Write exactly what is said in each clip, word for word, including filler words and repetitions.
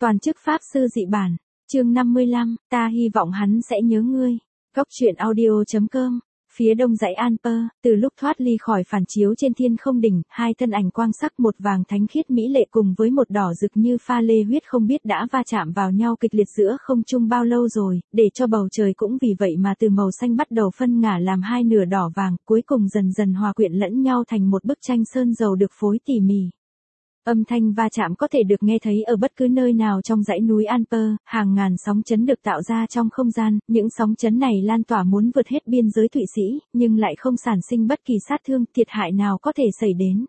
Toàn chức Pháp Sư dị bản, chương năm mươi lăm, ta hy vọng hắn sẽ nhớ ngươi. Góc truyện audio.com, phía đông dãy Alper, từ lúc thoát ly khỏi phản chiếu trên thiên không đỉnh, hai thân ảnh quang sắc một vàng thánh khiết mỹ lệ cùng với một đỏ rực như pha lê huyết không biết đã va chạm vào nhau kịch liệt giữa không trung bao lâu rồi, để cho bầu trời cũng vì vậy mà từ màu xanh bắt đầu phân ngả làm hai nửa đỏ vàng, cuối cùng dần dần hòa quyện lẫn nhau thành một bức tranh sơn dầu được phối tỉ mỉ. Âm thanh va chạm có thể được nghe thấy ở bất cứ nơi nào trong dãy núi Alper, hàng ngàn sóng chấn được tạo ra trong không gian, những sóng chấn này lan tỏa muốn vượt hết biên giới Thụy Sĩ, nhưng lại không sản sinh bất kỳ sát thương, thiệt hại nào có thể xảy đến.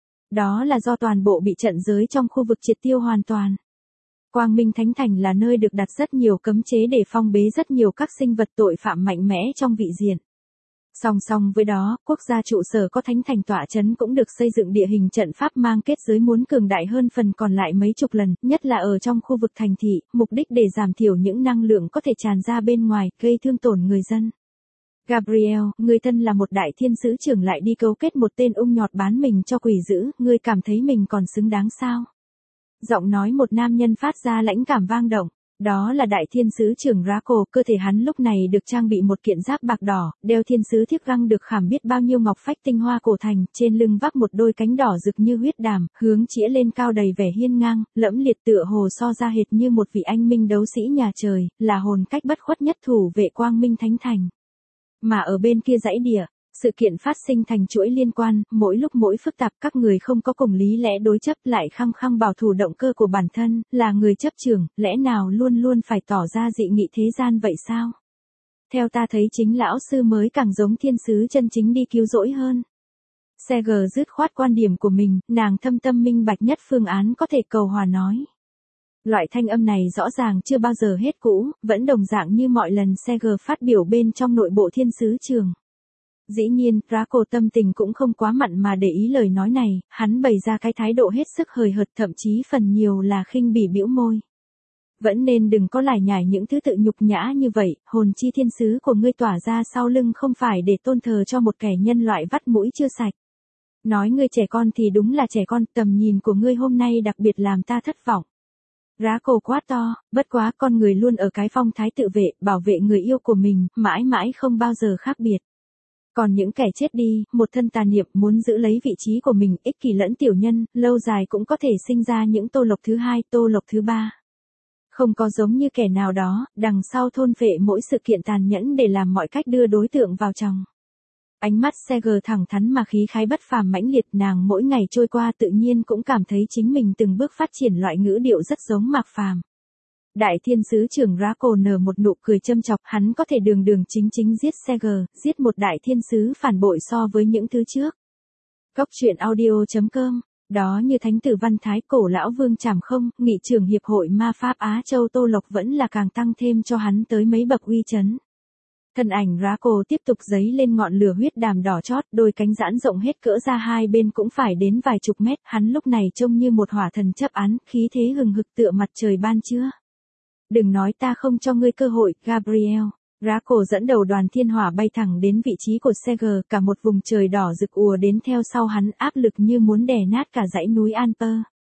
Đó là do toàn bộ bị trận giới trong khu vực triệt tiêu hoàn toàn. Quang Minh Thánh Thành là nơi được đặt rất nhiều cấm chế để phong bế rất nhiều các sinh vật tội phạm mạnh mẽ trong vị diện. Song song với đó, quốc gia trụ sở có thánh thành tọa trấn cũng được xây dựng địa hình trận pháp mang kết giới muốn cường đại hơn phần còn lại mấy chục lần, nhất là ở trong khu vực thành thị, mục đích để giảm thiểu những năng lượng có thể tràn ra bên ngoài, gây thương tổn người dân. Gabriel, người thân là một đại thiên sứ trưởng lại đi cấu kết một tên ung nhọt bán mình cho quỷ dữ, ngươi cảm thấy mình còn xứng đáng sao? Giọng nói một nam nhân phát ra lãnh cảm vang động. Đó là đại thiên sứ trưởng Draco, cơ thể hắn lúc này được trang bị một kiện giáp bạc đỏ, đeo thiên sứ thiếp găng được khảm biết bao nhiêu ngọc phách tinh hoa cổ thành, trên lưng vác một đôi cánh đỏ rực như huyết đàm, hướng chĩa lên cao đầy vẻ hiên ngang, lẫm liệt tựa hồ so ra hệt như một vị anh minh đấu sĩ nhà trời, là hồn cách bất khuất nhất thủ vệ Quang Minh Thánh Thành. Mà ở bên kia dãy địa, sự kiện phát sinh thành chuỗi liên quan, mỗi lúc mỗi phức tạp, các người không có cùng lý lẽ đối chấp lại khăng khăng bảo thủ động cơ của bản thân, là người chấp trưởng, lẽ nào luôn luôn phải tỏ ra dị nghị thế gian vậy sao? Theo ta thấy chính lão sư mới càng giống thiên sứ chân chính đi cứu rỗi hơn. Seger dứt khoát quan điểm của mình, nàng thâm tâm minh bạch nhất phương án có thể cầu hòa nói. Loại thanh âm này rõ ràng chưa bao giờ hết cũ, vẫn đồng dạng như mọi lần Seger phát biểu bên trong nội bộ thiên sứ trường. Dĩ nhiên, Draco tâm tình cũng không quá mặn mà để ý lời nói này, hắn bày ra cái thái độ hết sức hời hợt, thậm chí phần nhiều là khinh bỉ bĩu môi. Vẫn nên đừng có lải nhải những thứ tự nhục nhã như vậy, hồn chi thiên sứ của ngươi tỏa ra sau lưng không phải để tôn thờ cho một kẻ nhân loại vắt mũi chưa sạch. Nói ngươi trẻ con thì đúng là trẻ con, tầm nhìn của ngươi hôm nay đặc biệt làm ta thất vọng. Draco quát to, bất quá con người luôn ở cái phong thái tự vệ, bảo vệ người yêu của mình, mãi mãi không bao giờ khác biệt. Còn những kẻ chết đi, một thân tà niệm muốn giữ lấy vị trí của mình, ích kỷ lẫn tiểu nhân, lâu dài cũng có thể sinh ra những tô lộc thứ hai, tô lộc thứ ba. Không có giống như kẻ nào đó, đằng sau thôn phệ mỗi sự kiện tàn nhẫn để làm mọi cách đưa đối tượng vào chồng. Ánh mắt Seger thẳng thắn mà khí khái bất phàm mãnh liệt, nàng mỗi ngày trôi qua tự nhiên cũng cảm thấy chính mình từng bước phát triển loại ngữ điệu rất giống Mạc Phàm. Đại thiên sứ trưởng Draco nở một nụ cười châm chọc, hắn có thể đường đường chính chính giết Seger, giết một đại thiên sứ phản bội so với những thứ trước. Góc truyện audio.com, đó như thánh tử Văn Thái cổ lão vương Trảm Không, nghị trưởng hiệp hội ma pháp Á Châu Tô Lộc vẫn là càng tăng thêm cho hắn tới mấy bậc uy chấn. Thân ảnh Draco tiếp tục dấy lên ngọn lửa huyết đàm đỏ chót, đôi cánh giãn rộng hết cỡ ra hai bên cũng phải đến vài chục mét, hắn lúc này trông như một hỏa thần chấp án, khí thế hừng hực tựa mặt trời ban trưa. Đừng nói ta không cho ngươi cơ hội, Gabriel. Draco dẫn đầu đoàn thiên hỏa bay thẳng đến vị trí của Seger, cả một vùng trời đỏ rực ùa đến theo sau hắn, áp lực như muốn đè nát cả dãy núi Alper.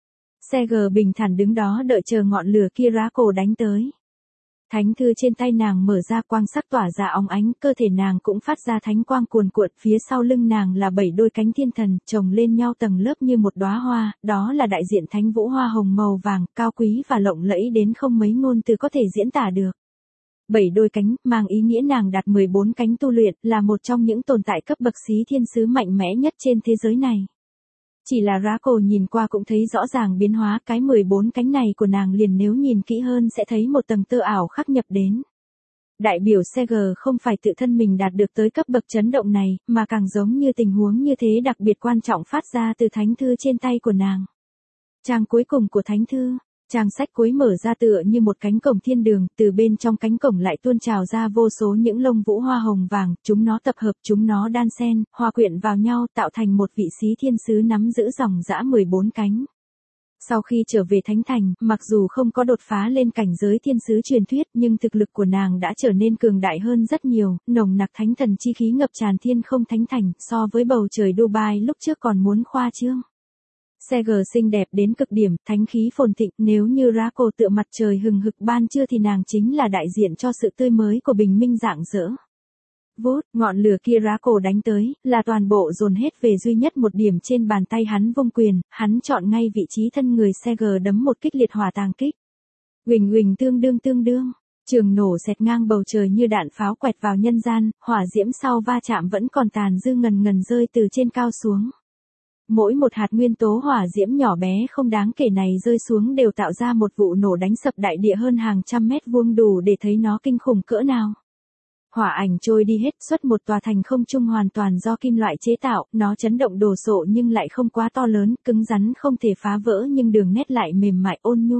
Seger bình thản đứng đó đợi chờ ngọn lửa kia Draco đánh tới. Thánh thư trên tay nàng mở ra, quang sắc tỏa ra óng ánh, cơ thể nàng cũng phát ra thánh quang cuồn cuộn, phía sau lưng nàng là bảy đôi cánh thiên thần, chồng lên nhau tầng lớp như một đóa hoa, đó là đại diện thánh vũ hoa hồng màu vàng, cao quý và lộng lẫy đến không mấy ngôn từ có thể diễn tả được. Bảy đôi cánh, mang ý nghĩa nàng đạt mười bốn cánh tu luyện, là một trong những tồn tại cấp bậc xí thiên sứ mạnh mẽ nhất trên thế giới này. Chỉ là Draco nhìn qua cũng thấy rõ ràng biến hóa, cái mười bốn cánh này của nàng liền nếu nhìn kỹ hơn sẽ thấy một tầng tơ ảo khắc nhập đến. Đại biểu Seger không phải tự thân mình đạt được tới cấp bậc chấn động này, mà càng giống như tình huống như thế đặc biệt quan trọng phát ra từ thánh thư trên tay của nàng. Trang cuối cùng của thánh thư. Trang sách cuối mở ra tựa như một cánh cổng thiên đường, từ bên trong cánh cổng lại tuôn trào ra vô số những lông vũ hoa hồng vàng, chúng nó tập hợp, chúng nó đan xen, hòa quyện vào nhau tạo thành một vị xí thiên sứ nắm giữ dòng dã mười bốn cánh. Sau khi trở về Thánh Thành, mặc dù không có đột phá lên cảnh giới thiên sứ truyền thuyết, nhưng thực lực của nàng đã trở nên cường đại hơn rất nhiều, nồng nặc thánh thần chi khí ngập tràn thiên không Thánh Thành, so với bầu trời Dubai lúc trước còn muốn khoa trương. Seger xinh đẹp đến cực điểm, thánh khí phồn thịnh, nếu như Draco tựa mặt trời hừng hực ban trưa thì nàng chính là đại diện cho sự tươi mới của bình minh rạng rỡ. Vút, ngọn lửa kia Draco đánh tới, là toàn bộ dồn hết về duy nhất một điểm trên bàn tay hắn vung quyền, hắn chọn ngay vị trí thân người Seger đấm một kích liệt hỏa tàng kích. Huỳnh huỳnh tương đương tương đương, trường nổ xẹt ngang bầu trời như đạn pháo quẹt vào nhân gian, hỏa diễm sau va chạm vẫn còn tàn dư ngần ngần rơi từ trên cao xuống. Mỗi một hạt nguyên tố hỏa diễm nhỏ bé không đáng kể này rơi xuống đều tạo ra một vụ nổ đánh sập đại địa hơn hàng trăm mét vuông đủ để thấy nó kinh khủng cỡ nào. Hỏa ảnh trôi đi hết xuất một tòa thành không trung hoàn toàn do kim loại chế tạo, nó chấn động đồ sộ nhưng lại không quá to lớn, cứng rắn không thể phá vỡ nhưng đường nét lại mềm mại ôn nhu.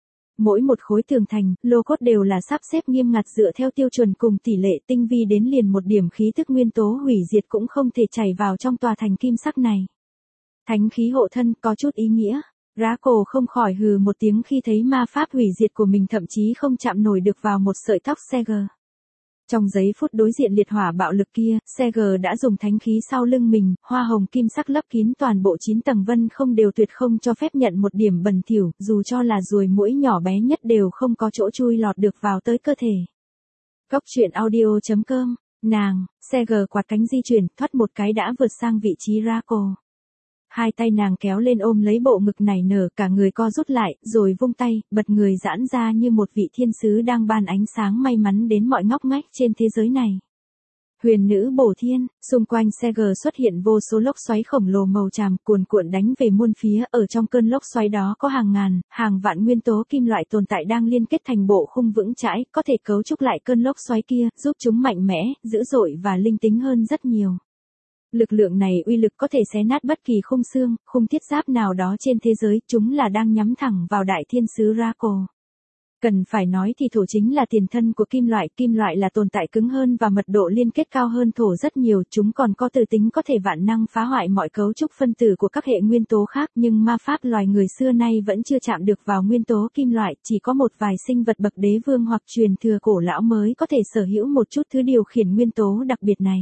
Mỗi một khối tường thành, lô cốt đều là sắp xếp nghiêm ngặt dựa theo tiêu chuẩn cùng tỷ lệ tinh vi đến liền một điểm khí thức nguyên tố hủy diệt cũng không thể chảy vào trong tòa thành kim sắc này. Thánh khí hộ thân có chút ý nghĩa. Draco không khỏi hừ một tiếng khi thấy ma pháp hủy diệt của mình thậm chí không chạm nổi được vào một sợi tóc Seger. Trong giây phút đối diện liệt hỏa bạo lực kia, Seger đã dùng thánh khí sau lưng mình, hoa hồng kim sắc lấp kín toàn bộ chín tầng vân không đều tuyệt không cho phép nhận một điểm bẩn thỉu, dù cho là ruồi muỗi nhỏ bé nhất đều không có chỗ chui lọt được vào tới cơ thể. Góc truyện audio chấm com, nàng, Seger quạt cánh di chuyển, thoát một cái đã vượt sang vị trí Draco. Hai tay nàng kéo lên ôm lấy bộ ngực nảy nở, cả người co rút lại, rồi vung tay, bật người giãn ra như một vị thiên sứ đang ban ánh sáng may mắn đến mọi ngóc ngách trên thế giới này. Huyền nữ bổ thiên, xung quanh Seger xuất hiện vô số lốc xoáy khổng lồ màu tràm cuồn cuộn đánh về muôn phía, ở trong cơn lốc xoáy đó có hàng ngàn, hàng vạn nguyên tố kim loại tồn tại đang liên kết thành bộ khung vững chãi, có thể cấu trúc lại cơn lốc xoáy kia, giúp chúng mạnh mẽ, dữ dội và linh tính hơn rất nhiều. Lực lượng này uy lực có thể xé nát bất kỳ khung xương, khung thiết giáp nào đó trên thế giới, chúng là đang nhắm thẳng vào đại thiên sứ Draco. Cần phải nói thì thổ chính là tiền thân của kim loại, kim loại là tồn tại cứng hơn và mật độ liên kết cao hơn thổ rất nhiều, chúng còn có từ tính có thể vạn năng phá hoại mọi cấu trúc phân tử của các hệ nguyên tố khác, nhưng ma pháp loài người xưa nay vẫn chưa chạm được vào nguyên tố kim loại, chỉ có một vài sinh vật bậc đế vương hoặc truyền thừa cổ lão mới có thể sở hữu một chút thứ điều khiển nguyên tố đặc biệt này.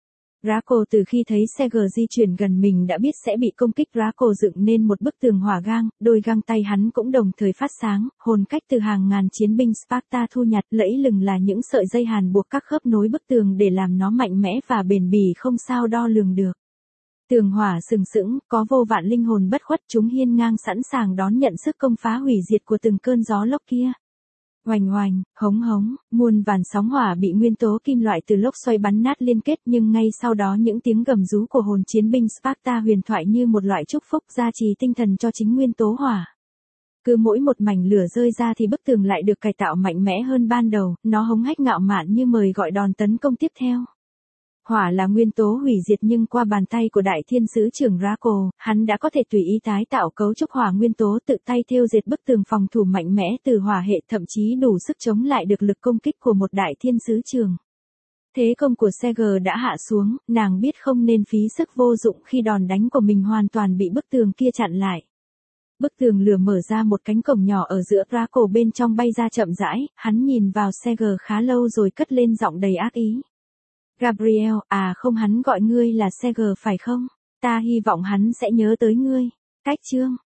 Draco từ khi thấy Seger di chuyển gần mình đã biết sẽ bị công kích. Draco dựng nên một bức tường hỏa gang, đôi găng tay hắn cũng đồng thời phát sáng, hồn cách từ hàng ngàn chiến binh Sparta thu nhặt, lẫy lừng là những sợi dây hàn buộc các khớp nối bức tường để làm nó mạnh mẽ và bền bỉ không sao đo lường được. Tường hỏa sừng sững, có vô vạn linh hồn bất khuất, chúng hiên ngang sẵn sàng đón nhận sức công phá hủy diệt của từng cơn gió lốc kia. Oành oành, hống hống, muôn vàn sóng hỏa bị nguyên tố kim loại từ lốc xoay bắn nát liên kết, nhưng ngay sau đó những tiếng gầm rú của hồn chiến binh Sparta huyền thoại như một loại chúc phúc gia trì tinh thần cho chính nguyên tố hỏa. Cứ mỗi một mảnh lửa rơi ra thì bức tường lại được cải tạo mạnh mẽ hơn ban đầu, nó hống hách ngạo mạn như mời gọi đòn tấn công tiếp theo. Hỏa là nguyên tố hủy diệt nhưng qua bàn tay của đại thiên sứ trưởng Draco, hắn đã có thể tùy ý tái tạo cấu trúc hỏa nguyên tố, tự tay thêu dệt bức tường phòng thủ mạnh mẽ từ hỏa hệ, thậm chí đủ sức chống lại được lực công kích của một đại thiên sứ trưởng. Thế công của Seger đã hạ xuống, nàng biết không nên phí sức vô dụng khi đòn đánh của mình hoàn toàn bị bức tường kia chặn lại. Bức tường lửa mở ra một cánh cổng nhỏ ở giữa, Draco bên trong bay ra chậm rãi, hắn nhìn vào Seger khá lâu rồi cất lên giọng đầy ác ý. Gabriel, à không, hắn gọi ngươi là Seger phải không? Ta hy vọng hắn sẽ nhớ tới ngươi. Cách chương